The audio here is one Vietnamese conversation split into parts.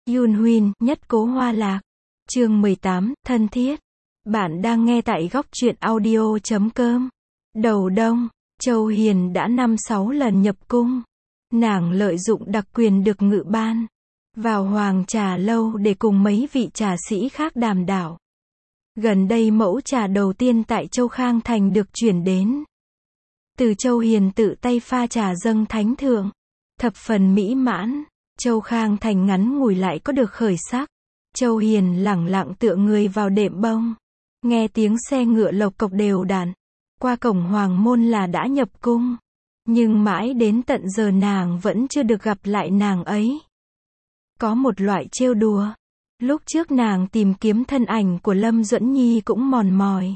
Yoon Huynh, nhất cố hoa lạc. Chương 18, thân thiết. Bạn đang nghe tại góc truyện audio.com. Đầu đông, Châu Hiền đã 5-6 lần nhập cung. Nàng lợi dụng đặc quyền được ngự ban vào Hoàng Trà Lâu để cùng mấy vị trà sĩ khác đàm đạo. Gần đây mẫu trà đầu tiên tại Châu Khang Thành được chuyển đến. Từ Châu Hiền tự tay pha trà dâng thánh thượng. Thập phần mỹ mãn. Châu Khang Thành ngắn ngủi lại có được khởi sắc. Châu Hiền lẳng lặng tựa người vào đệm bông. Nghe tiếng xe ngựa lộc cộc đều đặn. Qua cổng hoàng môn là đã nhập cung. Nhưng mãi đến tận giờ nàng vẫn chưa được gặp lại nàng ấy. Có một loại trêu đùa. Lúc trước nàng tìm kiếm thân ảnh của Lâm Duẫn Nhi cũng mòn mỏi.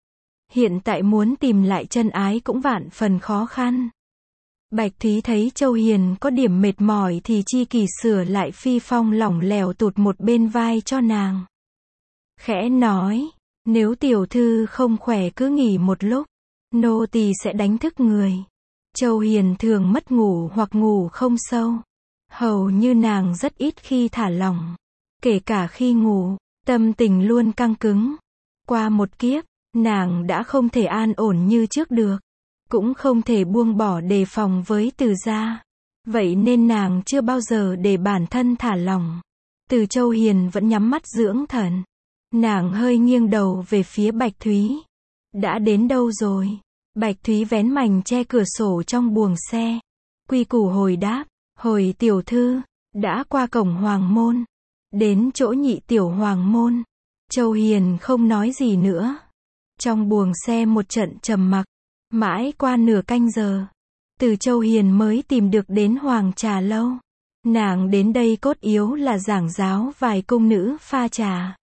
Hiện tại muốn tìm lại chân ái cũng vạn phần khó khăn. Bạch Thúy thấy Châu Hiền có điểm mệt mỏi thì chi kỳ sửa lại phi phong lỏng lẻo tụt một bên vai cho nàng. Khẽ nói, nếu tiểu thư không khỏe cứ nghỉ một lúc, nô tỳ sẽ đánh thức người. Châu Hiền thường mất ngủ hoặc ngủ không sâu. Hầu như nàng rất ít khi thả lỏng. Kể cả khi ngủ, tâm tình luôn căng cứng. Qua một kiếp, nàng đã không thể an ổn như trước được. Cũng không thể buông bỏ đề phòng với Từ gia. Vậy nên nàng chưa bao giờ để bản thân thả lỏng. Từ Châu Hiền vẫn nhắm mắt dưỡng thần. Nàng hơi nghiêng đầu về phía Bạch Thúy. Đã đến đâu rồi? Bạch Thúy vén mành che cửa sổ trong buồng xe. Quy củ hồi đáp, hồi tiểu thư, đã qua cổng hoàng môn. Đến chỗ nhị tiểu hoàng môn. Châu Hiền không nói gì nữa. Trong buồng xe một trận trầm mặc. Mãi qua nửa canh giờ, Từ Châu Hiền mới tìm được đến Hoàng Trà Lâu. Nàng đến đây cốt yếu là giảng giáo vài cung nữ pha trà.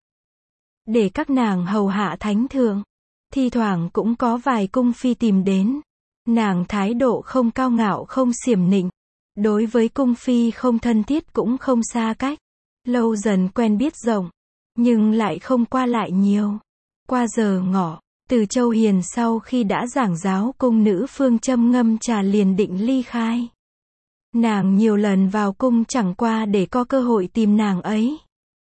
Để các nàng hầu hạ thánh thượng. Thi thoảng cũng có vài cung phi tìm đến. Nàng thái độ không cao ngạo không xiểm nịnh. Đối với cung phi không thân thiết cũng không xa cách. Lâu dần quen biết rộng, nhưng lại không qua lại nhiều. Qua giờ ngọ, Từ Châu Hiền sau khi đã giảng giáo cung nữ phương châm ngâm trà liền định ly khai. Nàng nhiều lần vào cung chẳng qua để có cơ hội tìm nàng ấy.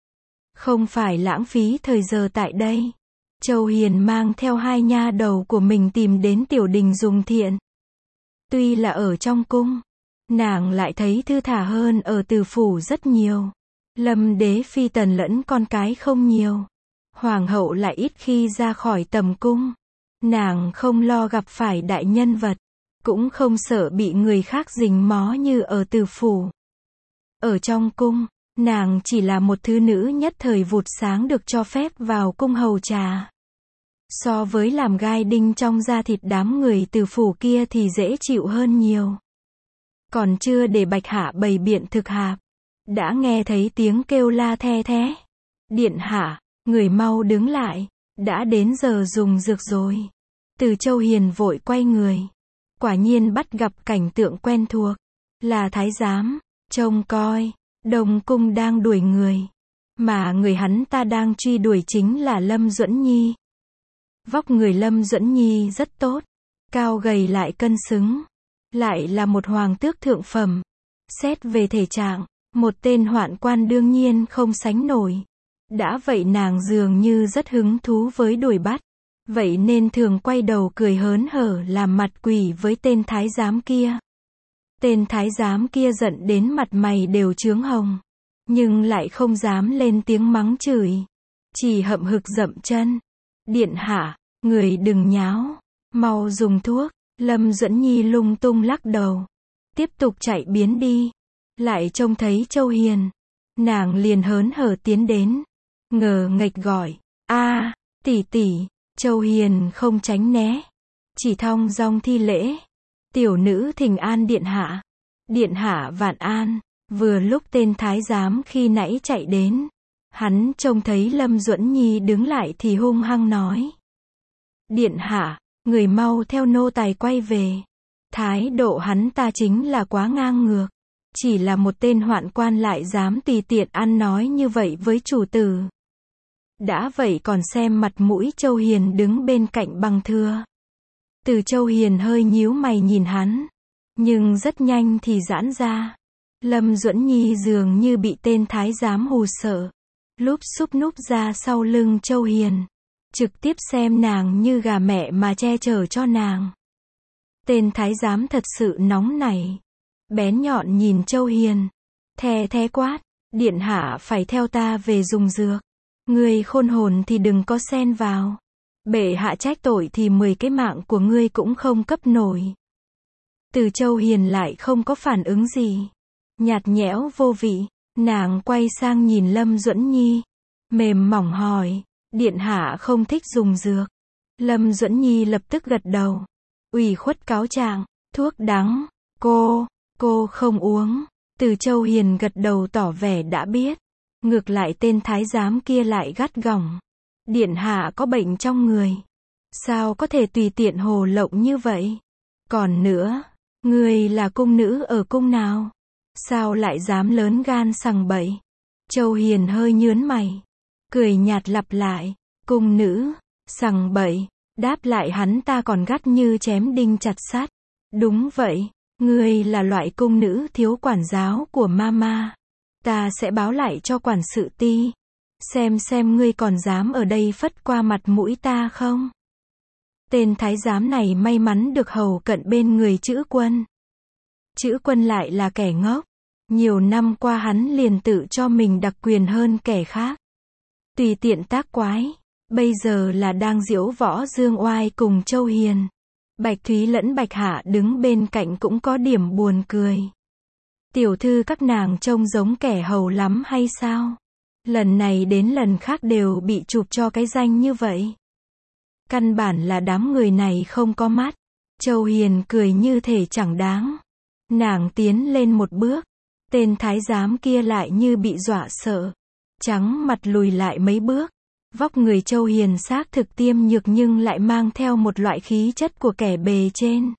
Không phải lãng phí thời giờ tại đây. Châu Hiền mang theo hai nha đầu của mình tìm đến tiểu đình dùng thiện. Tuy là ở trong cung, nàng lại thấy thư thả hơn ở Từ phủ rất nhiều. Lâm đế phi tần lẫn con cái không nhiều. Hoàng hậu lại ít khi ra khỏi tầm cung. Nàng không lo gặp phải đại nhân vật. Cũng không sợ bị người khác rình mó như ở Từ phủ. Ở trong cung, nàng chỉ là một thứ nữ nhất thời vụt sáng được cho phép vào cung hầu trà. So với làm gai đinh trong da thịt đám người Từ phủ kia thì dễ chịu hơn nhiều. Còn chưa để Bạch Hạ bày biện thực hạp, đã nghe thấy tiếng kêu la the thé. Điện hạ, người mau đứng lại, đã đến giờ dùng dược rồi. Từ Châu Hiền vội quay người. Quả nhiên bắt gặp cảnh tượng quen thuộc. Là thái giám, trông coi, Đông cung đang đuổi người. Mà người hắn ta đang truy đuổi chính là Lâm Duẫn Nhi. Vóc người Lâm Duẫn Nhi rất tốt. Cao gầy lại cân xứng. Lại là một hoàng tước thượng phẩm. Xét về thể trạng, một tên hoạn quan đương nhiên không sánh nổi. Đã vậy nàng dường như rất hứng thú với đuổi bắt. Vậy nên thường quay đầu cười hớn hở làm mặt quỷ với tên thái giám kia. Tên thái giám kia giận đến mặt mày đều chướng hồng. Nhưng lại không dám lên tiếng mắng chửi. Chỉ hậm hực dậm chân. Điện hạ, người đừng nháo. Mau dùng thuốc. Lâm Duẫn Nhi lung tung lắc đầu. Tiếp tục chạy biến đi. Lại trông thấy Châu Hiền. Nàng liền hớn hở tiến đến. Ngờ nghệch gọi. A, tỷ tỷ. Châu Hiền không tránh né. Chỉ thong dong thi lễ. Tiểu nữ thỉnh an điện hạ. Điện hạ vạn an. Vừa lúc tên thái giám khi nãy chạy đến. Hắn trông thấy Lâm Duẫn Nhi đứng lại thì hung hăng nói. Điện hạ, người mau theo nô tài quay về. Thái độ hắn ta chính là quá ngang ngược. Chỉ là một tên hoạn quan lại dám tùy tiện ăn nói như vậy với chủ tử. Đã vậy còn xem mặt mũi Châu Hiền đứng bên cạnh bằng thưa. Từ Châu Hiền hơi nhíu mày nhìn hắn. Nhưng rất nhanh thì giãn ra. Lâm Duẫn Nhi dường như bị tên thái giám hù sợ, lúp xúp núp ra sau lưng Châu Hiền, trực tiếp xem nàng như gà mẹ mà che chở cho nàng. Tên thái giám thật sự nóng nảy, bén nhọn nhìn Châu Hiền, the thé quát, điện hạ phải theo ta về dùng dược. Ngươi khôn hồn thì đừng có xen vào. Bệ hạ trách tội thì 10 cái mạng của ngươi cũng không cấp nổi. Từ Châu Hiền lại không có phản ứng gì. Nhạt nhẽo vô vị, nàng quay sang nhìn Lâm Duẫn Nhi, mềm mỏng hỏi, điện hạ không thích dùng dược. Lâm Duẫn Nhi lập tức gật đầu, ủy khuất cáo trạng, thuốc đắng, cô không uống. Từ Châu Hiền gật đầu tỏ vẻ đã biết. Ngược lại tên thái giám kia lại gắt gỏng, điện hạ có bệnh trong người, sao có thể tùy tiện hồ lộng như vậy? Còn nữa, ngươi là cung nữ ở cung nào? Sao lại dám lớn gan sằng bậy? Châu Hiền hơi nhướng mày, cười nhạt lặp lại, cung nữ, sằng bậy, đáp lại hắn ta còn gắt như chém đinh chặt sắt. Đúng vậy, ngươi là loại cung nữ thiếu quản giáo của mama. Ta sẽ báo lại cho quản sự ti, xem ngươi còn dám ở đây phất qua mặt mũi ta không? Tên thái giám này may mắn được hầu cận bên người Chữ Quân. Chữ Quân lại là kẻ ngốc. Nhiều năm qua hắn liền tự cho mình đặc quyền hơn kẻ khác. Tùy tiện tác quái. Bây giờ là đang diễu võ dương oai cùng Châu Hiền. Bạch Thúy lẫn Bạch Hạ đứng bên cạnh cũng có điểm buồn cười. Tiểu thư các nàng trông giống kẻ hầu lắm hay sao? Lần này đến lần khác đều bị chụp cho cái danh như vậy. Căn bản là đám người này không có mắt. Châu Hiền cười như thể chẳng đáng. Nàng tiến lên một bước. Tên thái giám kia lại như bị dọa sợ. Trắng mặt lùi lại mấy bước. Vóc người Châu Hiền xác thực tiêm nhược nhưng lại mang theo một loại khí chất của kẻ bề trên.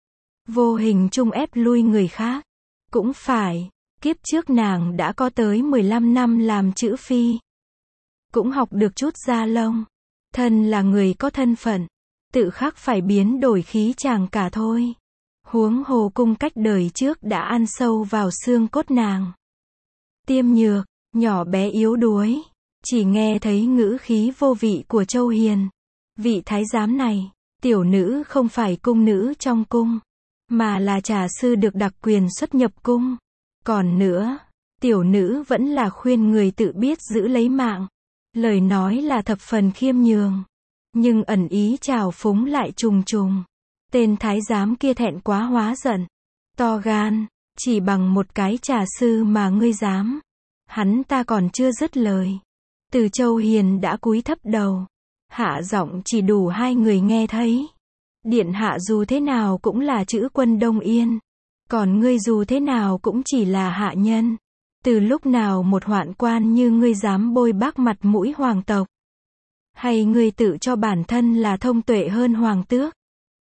Vô hình chung ép lui người khác. Cũng phải, kiếp trước nàng đã có tới 15 năm làm chữ phi. Cũng học được chút da lông. Thân là người có thân phận, tự khắc phải biến đổi khí chàng cả thôi. Huống hồ cung cách đời trước đã ăn sâu vào xương cốt nàng. Tiêm nhược, nhỏ bé yếu đuối, chỉ nghe thấy ngữ khí vô vị của Châu Hiền. Vị thái giám này, tiểu nữ không phải cung nữ trong cung, mà là trà sư được đặc quyền xuất nhập cung. Còn nữa, tiểu nữ vẫn là khuyên người tự biết giữ lấy mạng. Lời nói là thập phần khiêm nhường, nhưng ẩn ý trào phúng lại trùng trùng. Tên thái giám kia thẹn quá hóa giận. To gan, chỉ bằng một cái trà sư mà ngươi dám. Hắn ta còn chưa dứt lời. Từ Châu Hiền đã cúi thấp đầu. Hạ giọng chỉ đủ hai người nghe thấy. Điện hạ dù thế nào cũng là Chữ Quân Đông Yên. Còn ngươi dù thế nào cũng chỉ là hạ nhân. Từ lúc nào một hoạn quan như ngươi dám bôi bác mặt mũi hoàng tộc? Hay ngươi tự cho bản thân là thông tuệ hơn hoàng tước?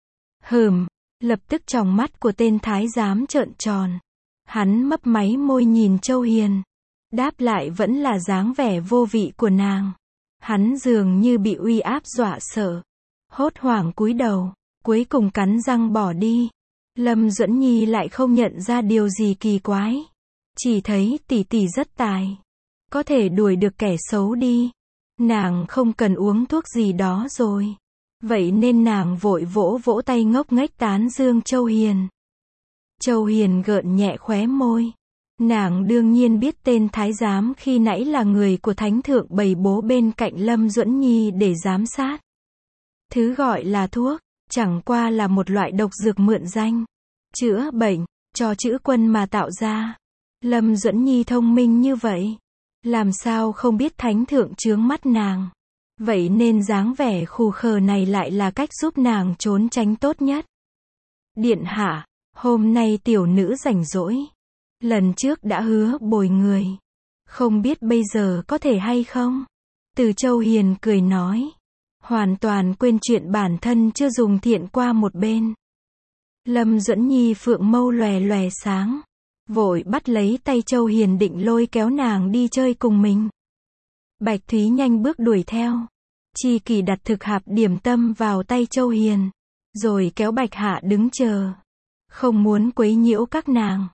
Lập tức tròng mắt của tên thái giám trợn tròn. Hắn mấp máy môi nhìn Châu Hiền. Đáp lại vẫn là dáng vẻ vô vị của nàng. Hắn dường như bị uy áp dọa sợ. Hốt hoảng cúi đầu, cuối cùng cắn răng bỏ đi. Lâm Duẫn Nhi lại không nhận ra điều gì kỳ quái. Chỉ thấy tỷ tỷ rất tài. Có thể đuổi được kẻ xấu đi. Nàng không cần uống thuốc gì đó rồi. Vậy nên nàng vội vỗ vỗ tay ngốc nghếch tán dương Châu Hiền. Châu Hiền gợn nhẹ khóe môi. Nàng đương nhiên biết tên thái giám khi nãy là người của thánh thượng bày bố bên cạnh Lâm Duẫn Nhi để giám sát. Thứ gọi là thuốc, chẳng qua là một loại độc dược mượn danh. Chữa bệnh, cho Chữ Quân mà tạo ra. Lâm Duẫn Nhi thông minh như vậy. Làm sao không biết thánh thượng chướng mắt nàng. Vậy nên dáng vẻ khù khờ này lại là cách giúp nàng trốn tránh tốt nhất. Điện hạ, hôm nay tiểu nữ rảnh rỗi. Lần trước đã hứa bồi người. Không biết bây giờ có thể hay không? Từ Châu Hiền cười nói. Hoàn toàn quên chuyện bản thân chưa dùng thiện qua một bên. Lâm Duẫn Nhi phượng mâu lòe lòe sáng. Vội bắt lấy tay Châu Hiền định lôi kéo nàng đi chơi cùng mình. Bạch Thúy nhanh bước đuổi theo. Chi Kỳ đặt thực hạp điểm tâm vào tay Châu Hiền. Rồi kéo Bạch Hạ đứng chờ. Không muốn quấy nhiễu các nàng.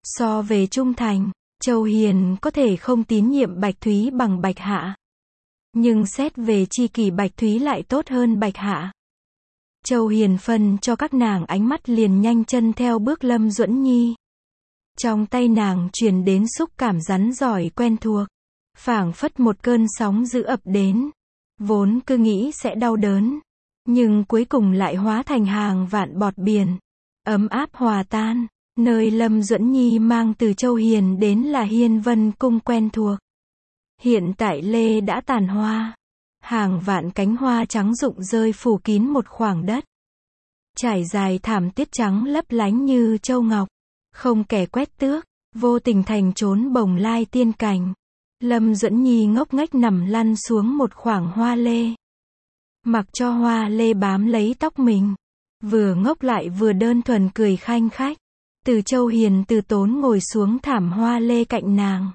So về trung thành, Châu Hiền có thể không tín nhiệm Bạch Thúy bằng Bạch Hạ. Nhưng xét về tri kỷ Bạch Thúy lại tốt hơn Bạch Hạ. Châu Hiền phân cho các nàng ánh mắt liền nhanh chân theo bước Lâm Duẫn Nhi. Trong tay nàng truyền đến xúc cảm rắn rỏi quen thuộc. Phảng phất một cơn sóng dữ ập đến. Vốn cứ nghĩ sẽ đau đớn. Nhưng cuối cùng lại hóa thành hàng vạn bọt biển. Ấm áp hòa tan. Nơi Lâm Duẫn Nhi mang từ Châu Hiền đến là Hiên Vân Cung quen thuộc. Hiện tại lê đã tàn hoa. Hàng vạn cánh hoa trắng rụng rơi phủ kín một khoảng đất. Trải dài thảm tuyết trắng lấp lánh như châu ngọc. Không kẻ quét tước, vô tình thành trốn bồng lai tiên cảnh. Lâm Duẫn Nhi ngốc nghếch nằm lăn xuống một khoảng hoa lê. Mặc cho hoa lê bám lấy tóc mình. Vừa ngốc lại vừa đơn thuần cười khanh khách. Từ Châu Hiền từ tốn ngồi xuống thảm hoa lê cạnh nàng.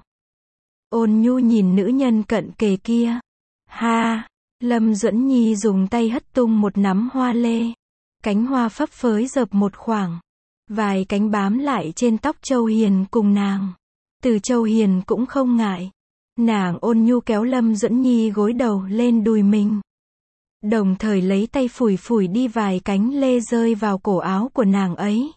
Ôn nhu nhìn nữ nhân cận kề kia. Ha! Lâm Duẫn Nhi dùng tay hất tung một nắm hoa lê. Cánh hoa phấp phới dợp một khoảng. Vài cánh bám lại trên tóc Châu Hiền cùng nàng. Từ Châu Hiền cũng không ngại. Nàng ôn nhu kéo Lâm Duẫn Nhi gối đầu lên đùi mình. Đồng thời lấy tay phủi phủi đi vài cánh lê rơi vào cổ áo của nàng ấy.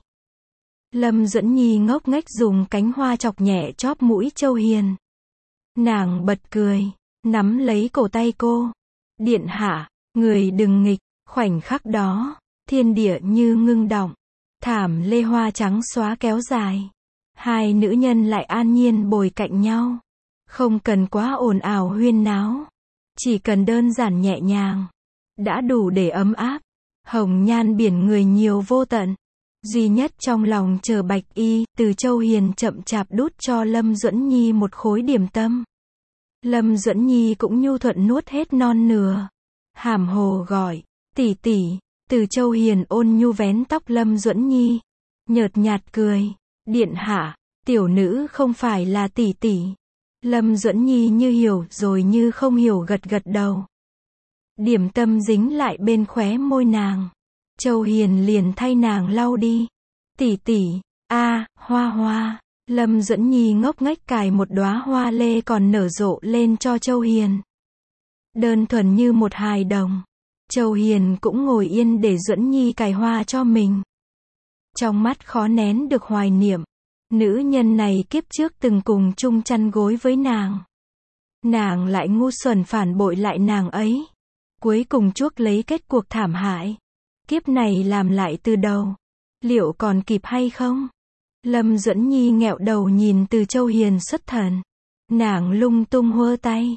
Lâm Duẫn Nhi ngốc nghếch dùng cánh hoa chọc nhẹ chóp mũi Châu Hiền. Nàng bật cười, nắm lấy cổ tay cô. Điện hạ, người đừng nghịch. Khoảnh khắc đó, thiên địa như ngưng động. Thảm lê hoa trắng xóa kéo dài. Hai nữ nhân lại an nhiên bồi cạnh nhau. Không cần quá ồn ào huyên náo. Chỉ cần đơn giản nhẹ nhàng. Đã đủ để ấm áp. Hồng nhan biển người nhiều vô tận. Duy nhất trong lòng chờ Bạch Y, từ Châu Hiền chậm chạp đút cho Lâm Duẫn Nhi một khối điểm tâm. Lâm Duẫn Nhi cũng nhu thuận nuốt hết non nửa. Hàm hồ gọi, tỷ tỷ. Từ Châu Hiền ôn nhu vén tóc Lâm Duẫn Nhi. Nhợt nhạt cười, điện hạ, tiểu nữ không phải là tỷ tỷ. Lâm Duẫn Nhi như hiểu rồi như không hiểu gật gật đầu. Điểm tâm dính lại bên khóe môi nàng. Châu Hiền liền thay nàng lau đi. Tỷ tỷ, hoa hoa. Lâm Duẫn Nhi ngốc nghếch cài một đóa hoa lê còn nở rộ lên cho Châu Hiền. Đơn thuần như một hài đồng. Châu Hiền cũng ngồi yên để Duẫn Nhi cài hoa cho mình. Trong mắt khó nén được hoài niệm. Nữ nhân này kiếp trước từng cùng chung chăn gối với nàng. Nàng lại ngu xuẩn phản bội lại nàng ấy. Cuối cùng chuốc lấy kết cuộc thảm hại. Kiếp này làm lại từ đầu. Liệu còn kịp hay không? Lâm Duẫn Nhi nghẹo đầu nhìn từ Châu Hiền xuất thần. Nàng lung tung hơ tay.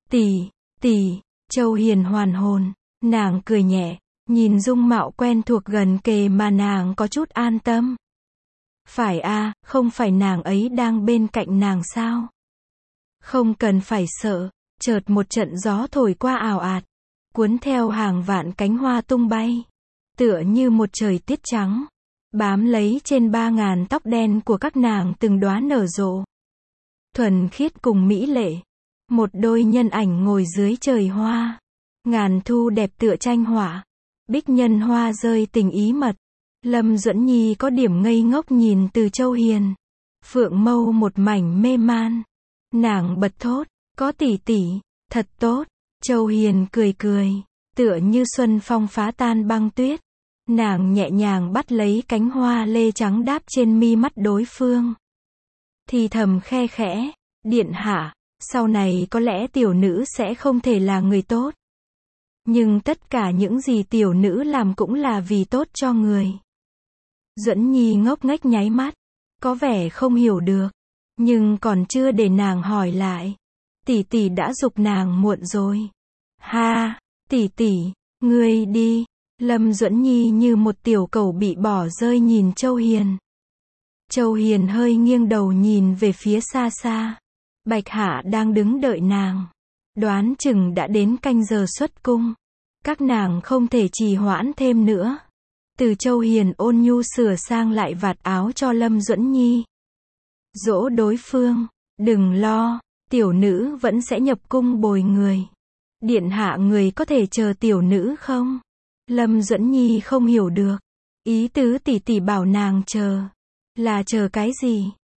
Tỷ. Châu Hiền hoàn hồn. Nàng cười nhẹ. Nhìn dung mạo quen thuộc gần kề mà nàng có chút an tâm. Phải không phải nàng ấy đang bên cạnh nàng sao? Không cần phải sợ. Chợt một trận gió thổi qua ào ạt. Cuốn theo hàng vạn cánh hoa tung bay. Tựa như một trời tiết trắng. Bám lấy trên 3.000 tóc đen của các nàng từng đóa nở rộ. Thuần khiết cùng mỹ lệ. Một đôi nhân ảnh ngồi dưới trời hoa. Ngàn thu đẹp tựa tranh họa. Bích nhân hoa rơi tình ý mật. Lâm Duẫn Nhi có điểm ngây ngốc nhìn từ Châu Hiền. Phượng mâu một mảnh mê man. Nàng bật thốt, có tỷ tỷ, thật tốt. Châu Hiền cười cười, tựa như xuân phong phá tan băng tuyết. Nàng nhẹ nhàng bắt lấy cánh hoa lê trắng đáp trên mi mắt đối phương. Thì thầm khe khẽ, điện hạ, sau này có lẽ tiểu nữ sẽ không thể là người tốt. Nhưng tất cả những gì tiểu nữ làm cũng là vì tốt cho người. Duẫn Nhi ngốc nghếch nháy mắt, có vẻ không hiểu được, nhưng còn chưa để nàng hỏi lại. Tỷ tỷ đã giục nàng muộn rồi. Ha, tỷ, ngươi đi. Lâm Duẫn Nhi như một tiểu cẩu bị bỏ rơi nhìn Châu Hiền. Châu Hiền hơi nghiêng đầu nhìn về phía xa xa. Bạch Hạ đang đứng đợi nàng. Đoán chừng đã đến canh giờ xuất cung. Các nàng không thể trì hoãn thêm nữa. Từ Châu Hiền ôn nhu sửa sang lại vạt áo cho Lâm Duẫn Nhi. Dỗ đối phương, đừng lo, tiểu nữ vẫn sẽ nhập cung bồi người. Điện hạ người có thể chờ tiểu nữ không? Lâm Duẫn Nhi không hiểu được. Ý tứ tỷ tỷ bảo nàng chờ. Là chờ cái gì?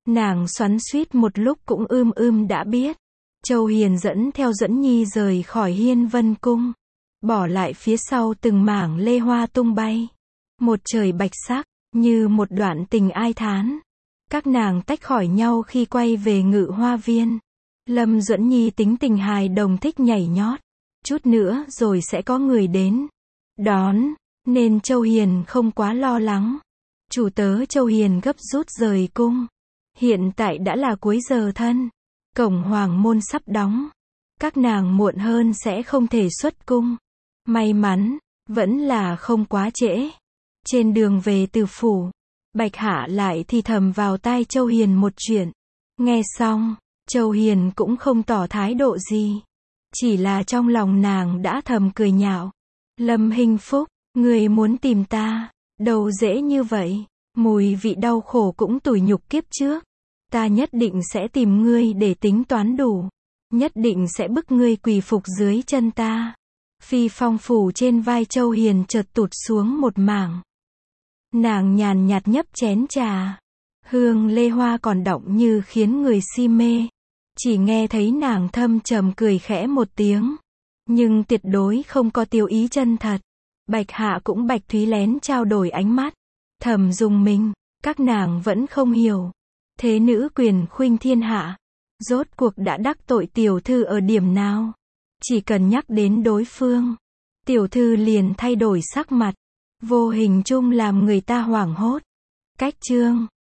Nàng xoắn xuýt một lúc cũng đã biết. Châu Hiền dẫn theo Duẫn Nhi rời khỏi Hiên Vân Cung, bỏ lại phía sau từng mảng lê hoa tung bay. Một trời bạch sắc, như một đoạn tình ai thán. Các nàng tách khỏi nhau khi quay về Ngự Hoa Viên. Lâm Duẫn Nhi tính tình hài đồng thích nhảy nhót. Chút nữa rồi sẽ có người đến đón, nên Châu Hiền không quá lo lắng. Chủ tớ Châu Hiền gấp rút rời cung. Hiện tại đã là cuối giờ thân. Cổng hoàng môn sắp đóng. Các nàng muộn hơn sẽ không thể xuất cung. May mắn, vẫn là không quá trễ. Trên đường về từ phủ, Bạch Hạ lại thì thầm vào tai Châu Hiền một chuyện. Nghe xong, Châu Hiền cũng không tỏ thái độ gì. Chỉ là trong lòng nàng đã thầm cười nhạo. Lâm Hinh Phúc, người muốn tìm ta, đâu dễ như vậy. Mùi vị đau khổ cũng tủi nhục kiếp trước. Ta nhất định sẽ tìm ngươi để tính toán đủ. Nhất định sẽ bức ngươi quỳ phục dưới chân ta. Phi phong phủ trên vai Châu Hiền chợt tụt xuống một mảng. Nàng nhàn nhạt nhấp chén trà. Hương lê hoa còn đọng như khiến người si mê. Chỉ nghe thấy nàng thâm trầm cười khẽ một tiếng. Nhưng tuyệt đối không có tiêu ý chân thật. Bạch Hạ cũng Bạch Thúy lén trao đổi ánh mắt. Thầm dùng mình, các nàng vẫn không hiểu. Thế nữ quyền khuynh thiên hạ. Rốt cuộc đã đắc tội tiểu thư ở điểm nào? Chỉ cần nhắc đến đối phương, tiểu thư liền thay đổi sắc mặt. Vô hình chung làm người ta hoảng hốt. Cách chương